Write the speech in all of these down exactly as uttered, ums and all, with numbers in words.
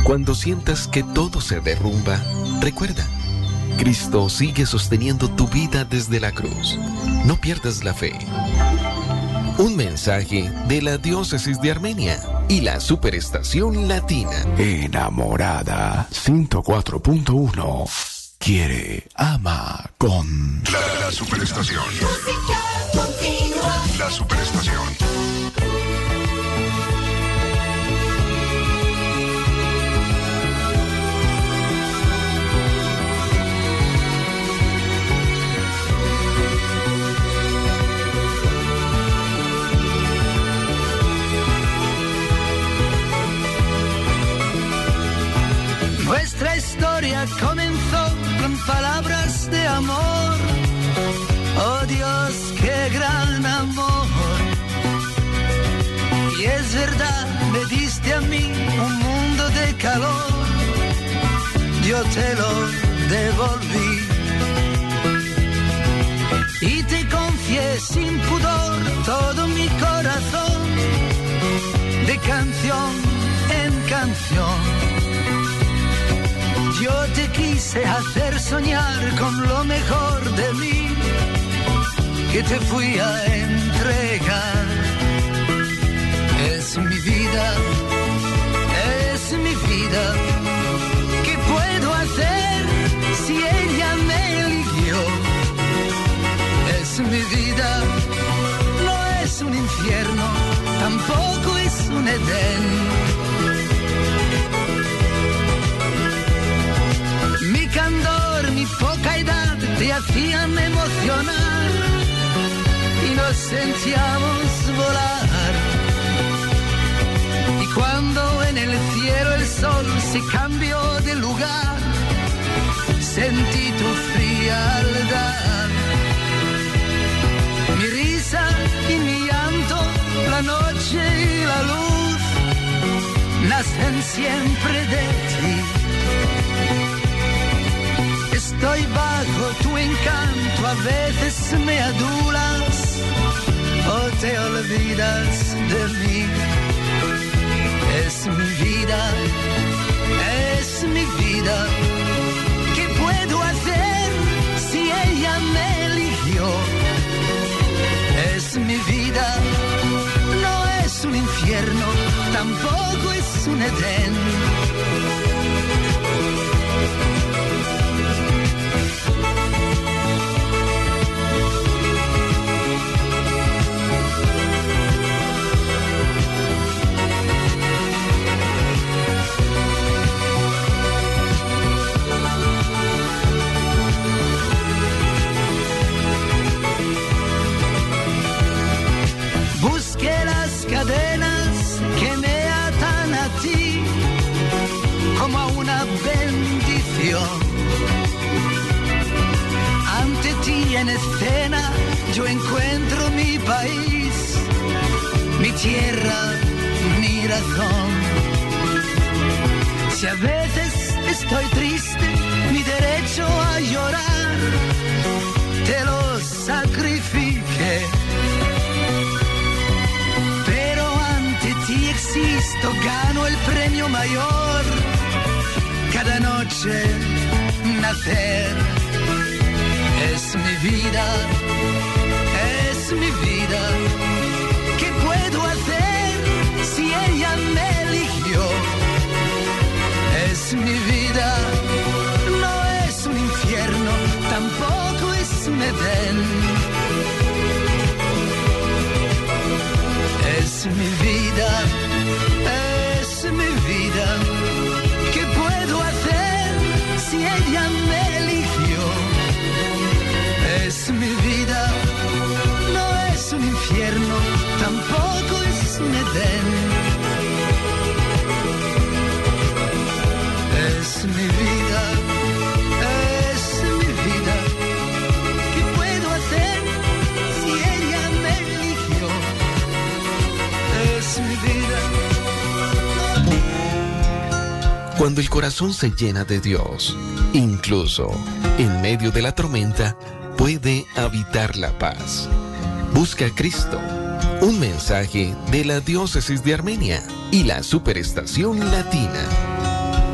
Cuando sientas que todo se derrumba, recuerda, Cristo sigue sosteniendo tu vida desde la cruz. No pierdas la fe. Un mensaje de la Diócesis de Armenia y la Superestación Latina. Enamorada ciento cuatro punto uno. Quiere, ama con... La, la Superestación. La Superestación. Nuestra historia comenzó con palabras de amor. Oh Dios, qué gran amor. Y es verdad, me diste a mí un mundo de calor. Yo te lo devolví. Y te confié sin pudor todo mi corazón, de canción en canción. Yo te quise hacer soñar con lo mejor de mí, que te fui a entregar. Es mi vida, es mi vida. ¿Qué puedo hacer si ella me eligió? Es mi vida, no es un infierno, tampoco es un Edén. Mi candor, mi poca edad te hacían emocionar y nos sentíamos volar. Y cuando en el cielo el sol se cambió de lugar, sentí tu frialdad. Mi risa y mi llanto, la noche y la luz, nacen siempre de ti. Estoy bajo tu encanto, a veces me adulas o te olvidas de mí. Es mi vida, es mi vida. ¿Qué puedo hacer si ella me eligió? Es mi vida, no es un infierno, tampoco es un Edén. Cadenas que me atan a ti como a una bendición. Ante ti en escena yo encuentro mi país, mi tierra, mi razón. Si a veces estoy triste, mi derecho a llorar te lo sacrifiqué. Si existo, gano el premio mayor. Cada noche nacer es mi vida, es mi vida. ¿Qué puedo hacer si ella me eligió? Es mi vida, no es un infierno, tampoco es un Edén. Es mi vida, es mi vida. ¿Qué puedo hacer si ella me eligió? Es mi vida, no es un infierno, tampoco es un Edén. Es mi vida, es mi vida. ¿Qué puedo hacer si ella me eligió? Es mi vida. Cuando el corazón se llena de Dios, incluso en medio de la tormenta, puede habitar la paz. Busca a Cristo. Un mensaje de la Diócesis de Armenia y la Superestación Latina.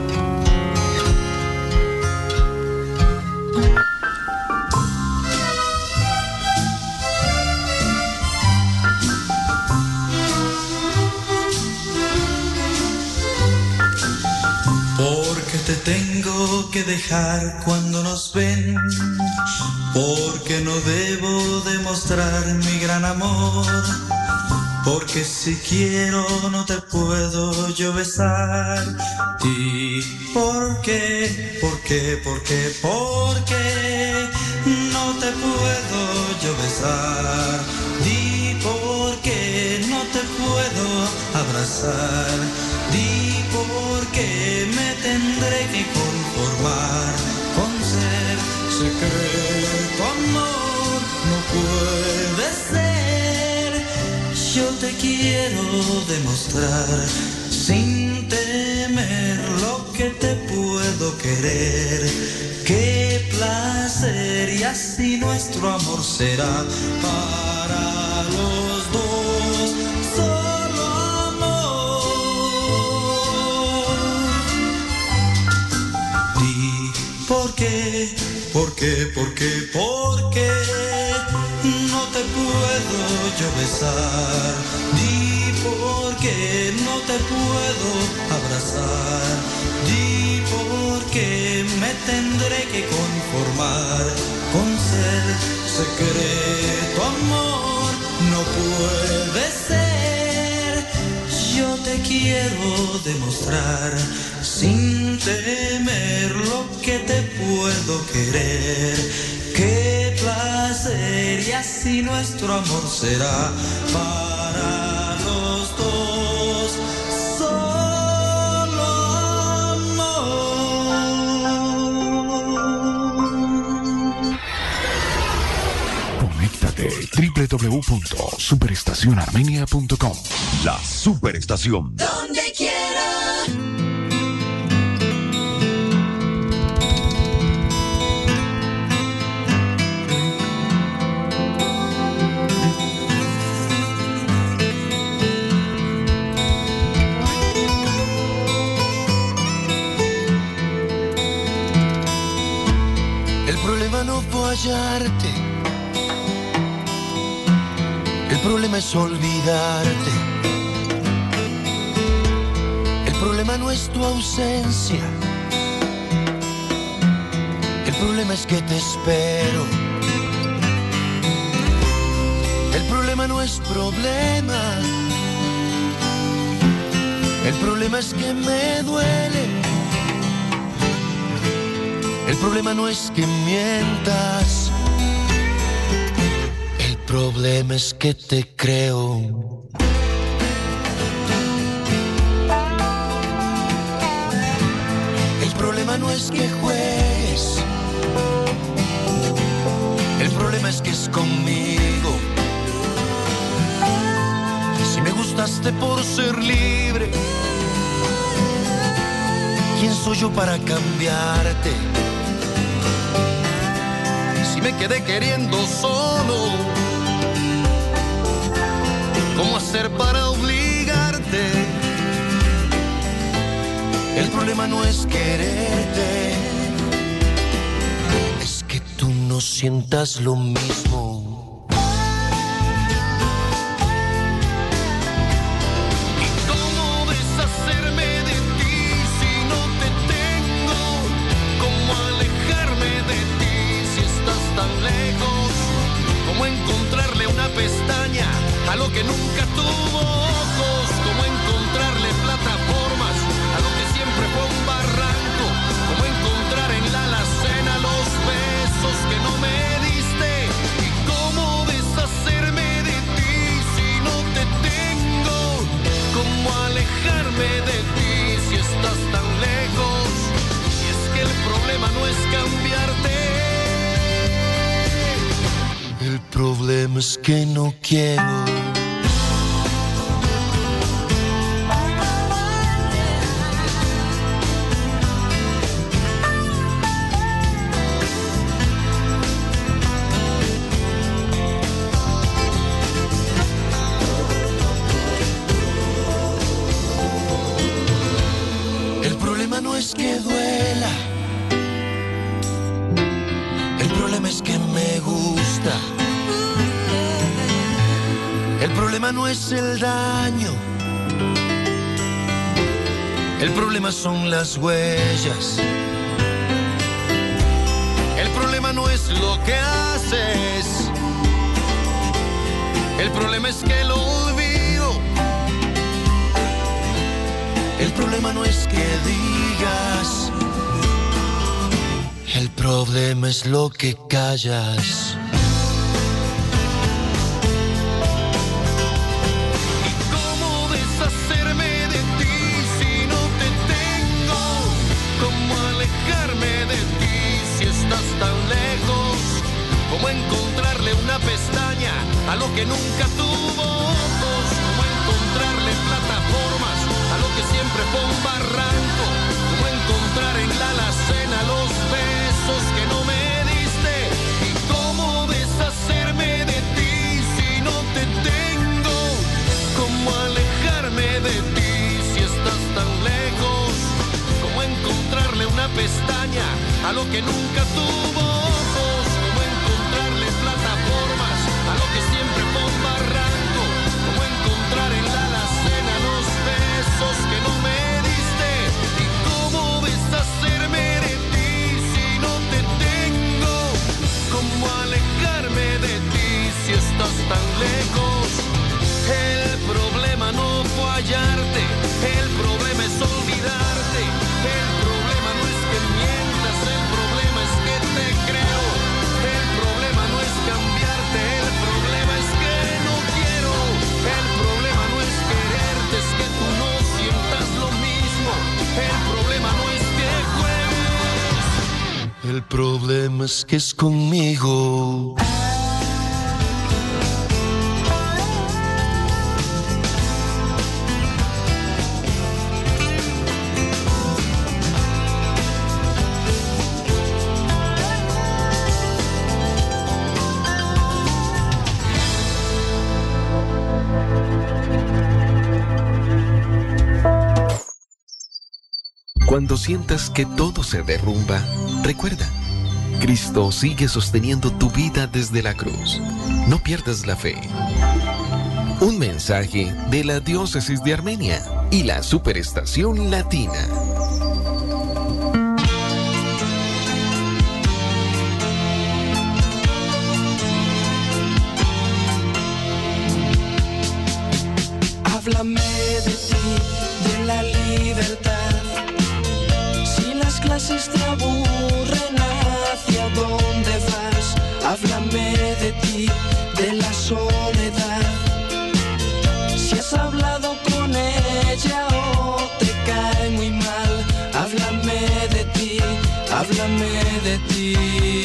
te tengo que dejar cuando nos ven, porque no debo demostrar mi gran amor, porque si quiero no te puedo yo besar. ¿Y por qué? ¿Por qué? ¿Por qué? ¿Por qué no te puedo yo besar? Di por qué no te puedo abrazar. Di por qué me tendré que conformar con ser secreto amor. No puede ser. Yo te quiero demostrar sin temer lo que te puedo querer. Qué placer, y así nuestro amor será para los dos. Solo amor. Di por qué, por qué, por qué, por qué no te puedo yo besar. Di por qué no te puedo abrazar. Di por qué me tendré que conformar con ser secreto amor. No puede ser. Yo te quiero demostrar sin temer lo que te puedo querer. Qué placer, y así nuestro amor será para los dos. Solo amor. Conéctate doble u doble u doble u punto superestación armenia punto com. La Superestación. Donde quiera. El problema no fue hallarte, el problema es olvidarte. El problema no es tu ausencia, el problema es que te espero. El problema no es problema, el problema es que me duele. El problema no es que mientas, el problema es que te creo. El problema no es que juegues, el problema es que es conmigo. Si me gustaste por ser libre, ¿quién soy yo para cambiarte? Si me quedé queriendo solo, ¿cómo hacer para obligarte? El problema no es quererte, es que tú no sientas lo mismo. A lo que nunca tuvo ojos, como encontrarle plataformas a lo que siempre fue un barranco, como encontrar en la alacena los besos que no me diste, y cómo deshacerme de ti si no te tengo, cómo alejarme de ti si estás tan lejos. Y es que el problema no es cambiarte, el problema es que no quiero. El problema no es que duela, el problema es que me gusta. El problema no es el daño, El problema son las huellas. El problema no es lo que haces. El problema es que lo olvido. El problema no es que digas. El problema es lo que callas. ¿Y cómo deshacerme de ti si no te tengo? ¿Cómo alejarme de ti si estás tan lejos? ¿Cómo encontrarle una pestaña a lo que nunca tuvo ojos? ¿Cómo encontrarle plataformas a lo que siempre fue un barranco? ¿Cómo encontrar en la alacena los besos que no me diste? ¿Y cómo deshacerme de ti si no te tengo? ¿Cómo alejarme de ti si estás tan lejos? ¿Cómo encontrarle una pestaña a lo que nunca tuvo ojos? ¿Cómo encontrarle plataformas a lo que siempre fue un barranco? ¿Cómo encontrar en la alacena los besos que no me diste? ¿Y cómo deshacerme de ti si no te tengo? ¿Cómo alejarme de ti si estás tan lejos? El problema no fue hallarte, el problema es olvidarte. El problema no es que mientas, el problema es que te creo. El problema no es cambiarte, el problema es que no quiero. El problema no es quererte, es que tú no sientas lo mismo. El problema no es que juegues, el problema es que es conmigo. Cuando sientas que todo se derrumba, recuerda, Cristo sigue sosteniendo tu vida desde la cruz. No pierdas la fe. Un mensaje de la Diócesis de Armenia y la Superestación Latina. Háblame de ti, de la libertad. Si las clases te aburren, ¿hacia dónde vas? Háblame de ti, de la soledad. Si has hablado con ella o te cae muy mal, háblame de ti, háblame de ti.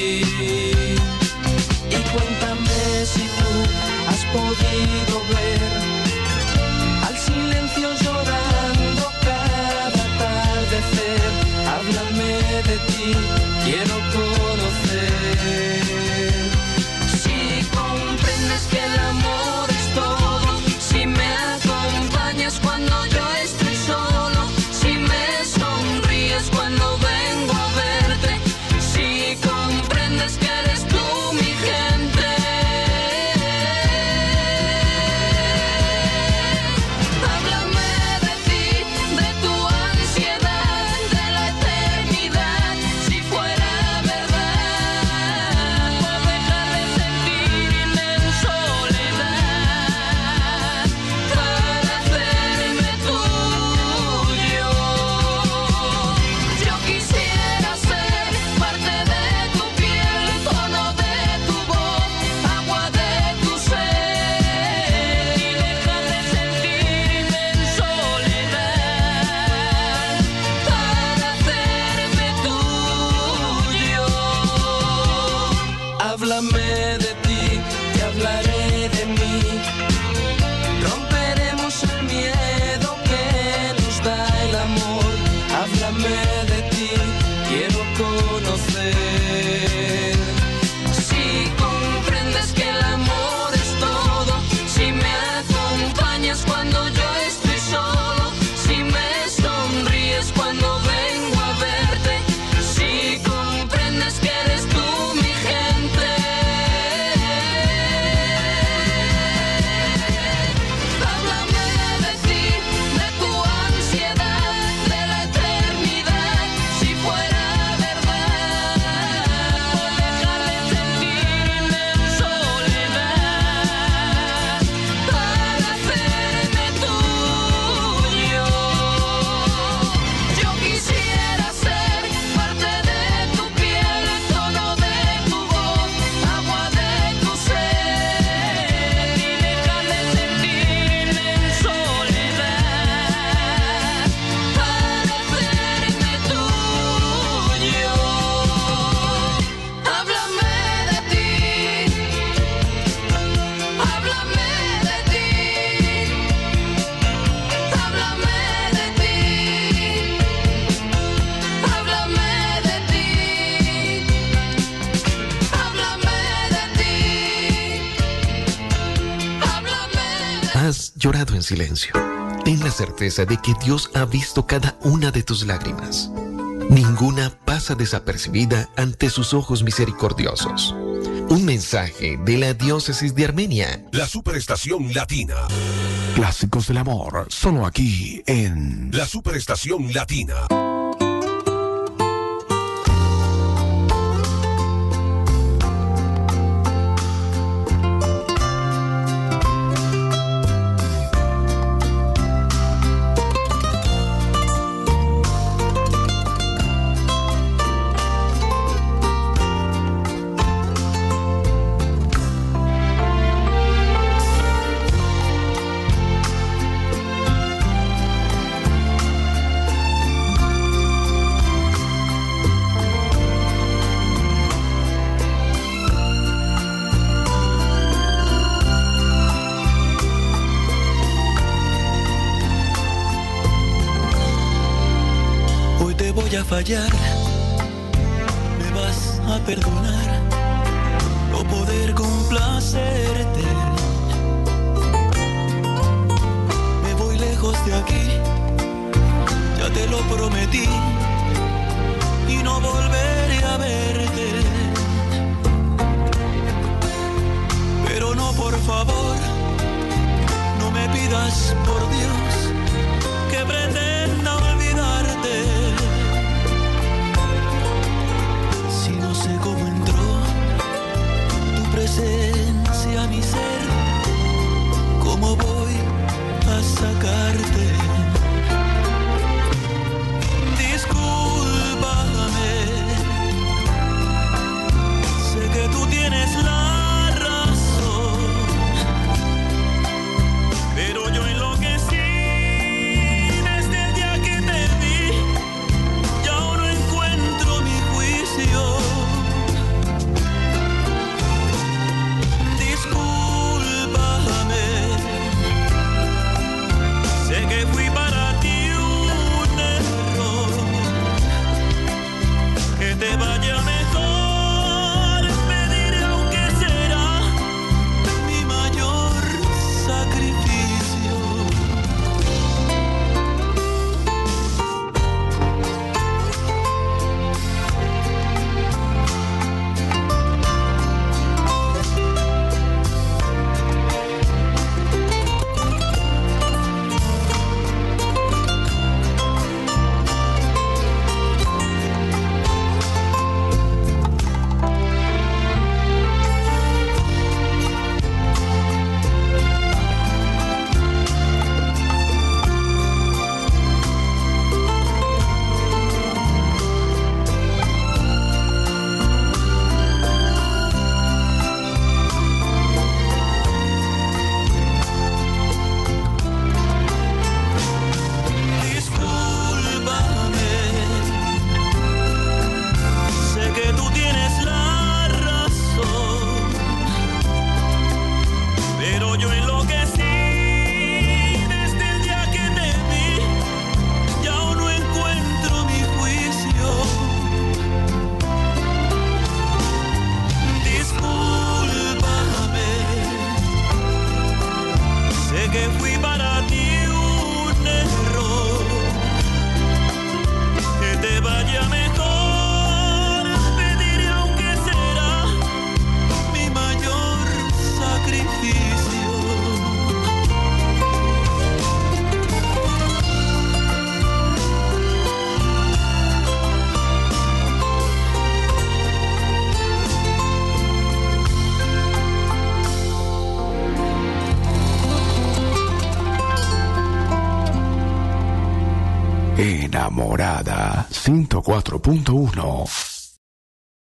Y cuéntame si tú has podido ver al silencio llorando cada atardecer. Háblame de ti, quiero conocer. Si comprendes que el amor es todo, si me acompañas cuando yo estoy solo, si me sonríes cuando vengo a verte, si comprendes que eres tú mi gente. Háblame de ti, te hablaré de mí. Romperemos el miedo que nos da el amor. Háblame de ti, quiero conocer. Si comprendes que el amor es todo, si me acompañas cuando yo estoy solo, si me sonríes cuando vengo a verte, si comprendes que eres tú mi gente. Háblame de ti, de tu ansiedad, de la llorado en silencio. Ten la certeza de que Dios ha visto cada una de tus lágrimas. Ninguna pasa desapercibida ante sus ojos misericordiosos. Un mensaje de la Diócesis de Armenia. La Superestación Latina. Clásicos del amor, solo aquí en La Superestación Latina. Fallar, me vas a perdonar, no poder complacerte. Me voy lejos de aquí, ya te lo prometí, y no volveré a verte. Pero no, por favor, no me pidas, por Dios, que pretenda olvidarte. No sé cómo entró tu presencia a mi ser, cómo voy a sacarte. Discúlpame, sé que tú tienes la razón, pero yo enloquecí desde el día que te vi, y aún no encuentro mi juicio. Que fui para ti un error, que te vaya mejor, pediré aunque será mi mayor sacrificio. Enamorada ciento cuatro punto uno.